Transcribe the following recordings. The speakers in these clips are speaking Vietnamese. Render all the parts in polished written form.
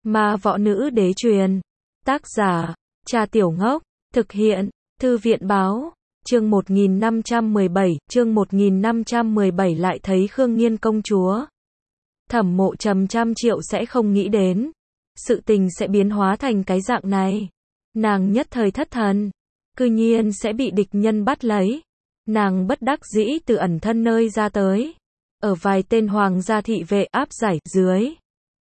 Ma võ nữ đế truyền. Tác giả, Trà Tiểu Ngốc. Thực hiện, Thư viện báo. Chương 1517 lại thấy Khương Nghiên công chúa. Thẩm Mộ Trầm trăm triệu sẽ không nghĩ đến. Sự tình sẽ biến hóa thành cái dạng này. Nàng nhất thời thất thần. Cư nhiên sẽ bị địch nhân bắt lấy. Nàng bất đắc dĩ từ ẩn thân nơi ra tới. Ở vài tên hoàng gia thị vệ áp giải dưới.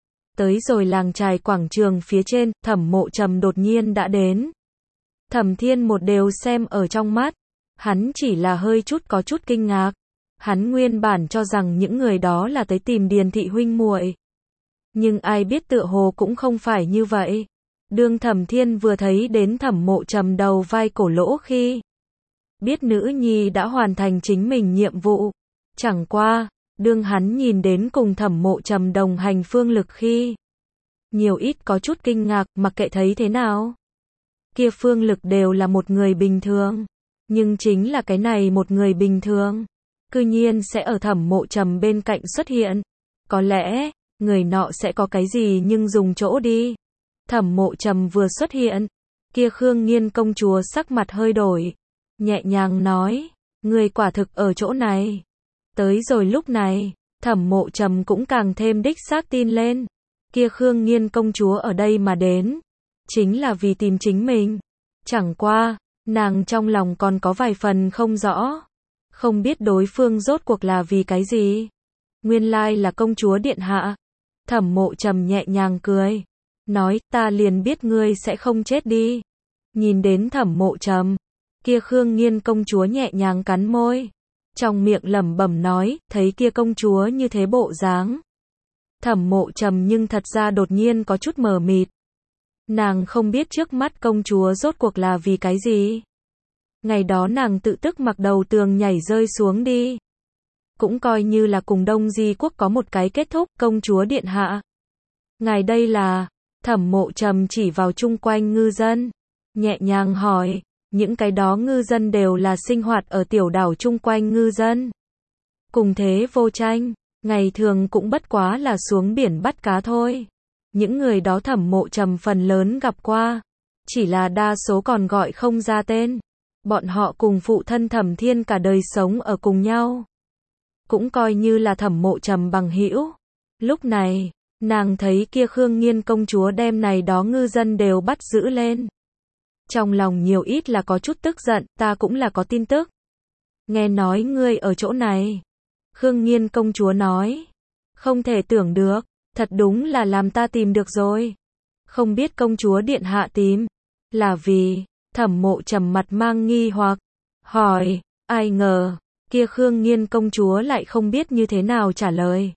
Tới rồi làng trài quảng trường phía trên, Thẩm Mộ Trầm đột nhiên đã đến. Thẩm Thiên một đều xem ở trong mắt. Hắn chỉ là hơi chút có chút kinh ngạc. Hắn nguyên bản cho rằng những người đó là tới tìm Điền thị huynh muội. Nhưng ai biết tựa hồ cũng không phải như vậy. Đương Thẩm Thiên vừa thấy đến Thẩm Mộ Trầm đầu vai cổ lỗ khi biết nữ nhi đã hoàn thành chính mình nhiệm vụ. Chẳng qua, đương hắn nhìn đến cùng Thẩm Mộ Trầm đồng hành Phương Lực khi nhiều ít có chút kinh ngạc, mặc kệ thấy thế nào. Kia Phương Lực đều là một người bình thường. Nhưng chính là cái này một người bình thường. Cư nhiên sẽ ở Thẩm Mộ Trầm bên cạnh xuất hiện. Có lẽ, người nọ sẽ có cái gì nhưng dùng chỗ đi. Thẩm Mộ Trầm vừa xuất hiện. Kia Khương Nghiên công chúa sắc mặt hơi đổi. Nhẹ nhàng nói, người quả thực ở chỗ này. Tới rồi lúc này, Thẩm Mộ Trầm cũng càng thêm đích xác tin lên. Kia Khương Nghiên công chúa ở đây mà đến. Chính là vì tìm chính mình. Chẳng qua, nàng trong lòng còn có vài phần không rõ. Không biết đối phương rốt cuộc là vì cái gì. Nguyên lai là công chúa điện hạ. Thẩm Mộ Trầm nhẹ nhàng cười. Nói, ta liền biết ngươi sẽ không chết đi. Nhìn đến Thẩm Mộ Trầm. Kia Khương Nghiên công chúa nhẹ nhàng cắn môi. Trong miệng lẩm bẩm nói, thấy kia công chúa như thế bộ dáng. Thẩm Mộ Trầm nhưng thật ra đột nhiên có chút mờ mịt. Nàng không biết trước mắt công chúa rốt cuộc là vì cái gì. Ngày đó nàng tự tức mặc đầu tường nhảy rơi xuống đi. Cũng coi như là cùng Đông Di quốc có một cái kết thúc, công chúa điện hạ. Ngài đây là, Thẩm Mộ Trầm chỉ vào chung quanh ngư dân. Nhẹ nhàng hỏi, những cái đó ngư dân đều là sinh hoạt ở tiểu đảo chung quanh ngư dân. Cùng thế vô tranh, ngày thường cũng bất quá là xuống biển bắt cá thôi. Những người đó Thẩm Mộ Trầm phần lớn gặp qua. Chỉ là đa số còn gọi không ra tên. Bọn họ cùng phụ thân Thẩm Thiên cả đời sống ở cùng nhau. Cũng coi như là Thẩm Mộ Trầm bằng hữu. Lúc này, nàng thấy kia Khương Nghiên công chúa đem này đó ngư dân đều bắt giữ lên. Trong lòng nhiều ít là có chút tức giận, ta cũng là có tin tức. Nghe nói ngươi ở chỗ này. Khương Nghiên công chúa nói. Không thể tưởng được, thật đúng là làm ta tìm được rồi. Không biết công chúa điện hạ tìm. Là vì, Thẩm Mộ Trầm mặt mang nghi hoặc. Hỏi, ai ngờ, kia Khương Nghiên công chúa lại không biết như thế nào trả lời.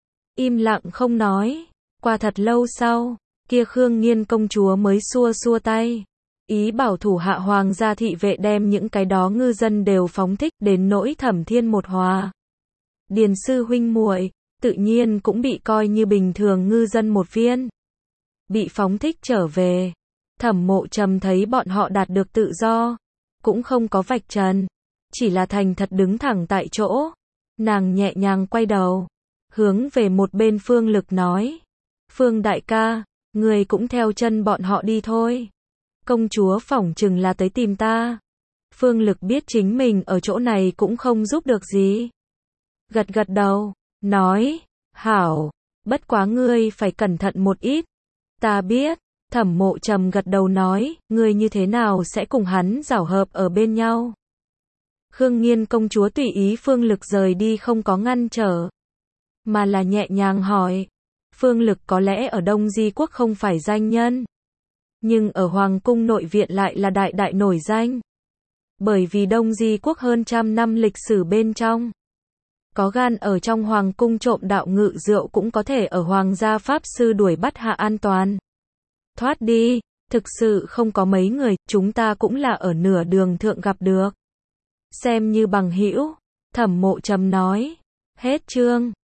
Im lặng không nói. Qua thật lâu sau, kia Khương Nghiên công chúa mới xua xua tay. Ý bảo thủ hạ hoàng gia thị vệ đem những cái đó ngư dân đều phóng thích đến nỗi Thẩm Thiên một hòa. Điền sư huynh muội tự nhiên cũng bị coi như bình thường ngư dân một viên. Bị phóng thích trở về. Thẩm Mộ Trầm thấy bọn họ đạt được tự do. Cũng không có vạch trần. Chỉ là thành thật đứng thẳng tại chỗ. Nàng nhẹ nhàng quay đầu. Hướng về một bên Phương Lực nói. Phương đại ca, người cũng theo chân bọn họ đi thôi. Công chúa phỏng chừng là tới tìm ta. Phương Lực biết chính mình ở chỗ này cũng không giúp được gì. Gật gật đầu, nói, hảo, bất quá ngươi phải cẩn thận một ít. Ta biết, Thẩm Mộ Trầm gật đầu nói, ngươi như thế nào sẽ cùng hắn giảo hợp ở bên nhau. Khương Nghiên công chúa tùy ý Phương Lực rời đi không có ngăn trở. Mà là nhẹ nhàng hỏi, Phương Lực có lẽ ở Đông Di quốc không phải danh nhân. Nhưng ở Hoàng cung nội viện lại là đại đại nổi danh. Bởi vì Đông Di quốc hơn trăm năm lịch sử bên trong. Có gan ở trong Hoàng cung trộm đạo ngự rượu cũng có thể ở Hoàng gia Pháp sư đuổi bắt hạ an toàn. Thoát đi, thực sự không có mấy người, chúng ta cũng là ở nửa đường thượng gặp được. Xem như bằng hữu, Thẩm Mộ Trầm nói. Hết chương.